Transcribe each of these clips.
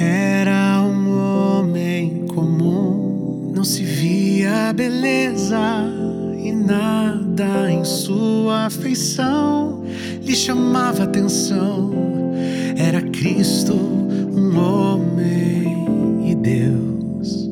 Era um homem comum, não se via beleza e nada em sua feição lhe chamava atenção. Era Cristo, um homem e Deus.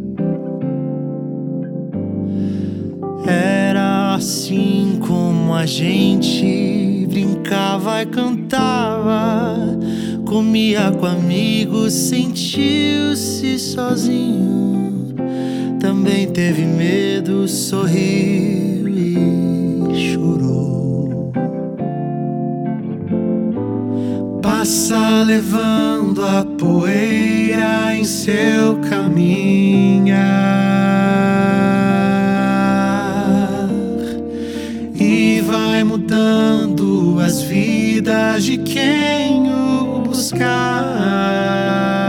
Era assim como a gente brincava e cantava, comia com amigos, sentiu-se sozinho. Também teve medo, sorriu e chorou. Passa levando a poeira em seu caminhar e vai mudando as vidas de quem o buscar.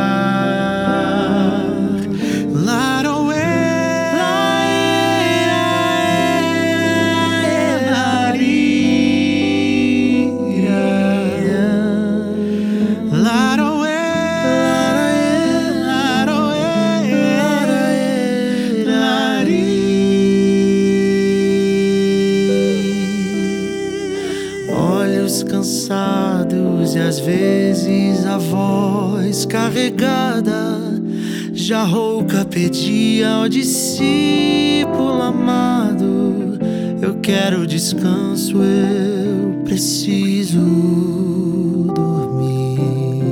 Olhos cansados e às vezes a voz carregada, já rouca pedia ao discípulo amado: eu quero descanso, eu preciso dormir.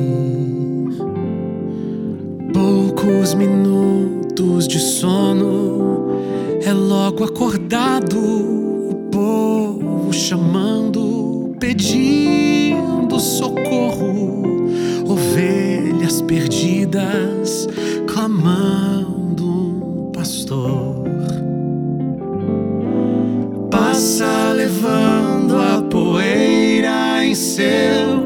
Poucos minutos de sono, é logo acordado, o povo chamando, pedindo socorro, ovelhas perdidas clamando, pastor. Passa levando a poeira em seu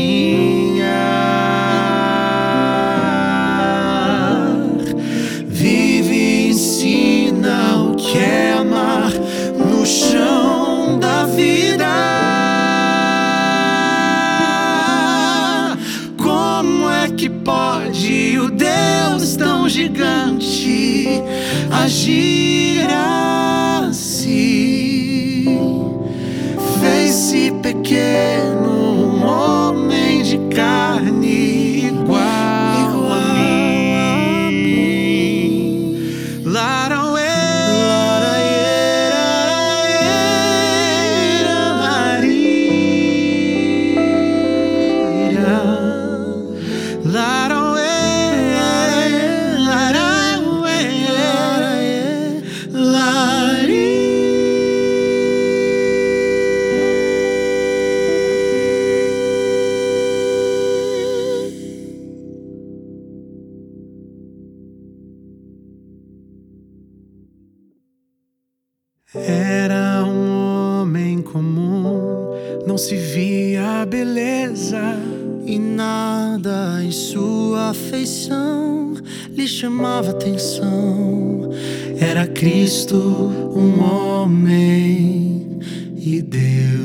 caminhar, vive e ensina o que é amar no chão da vida. Que pode o Deus tão gigante agir assim? Fez-se pequeno, um homem de carne igual a mim. Era um homem comum, não se via beleza e nada em sua afeição lhe chamava atenção. Era Cristo, um homem e Deus.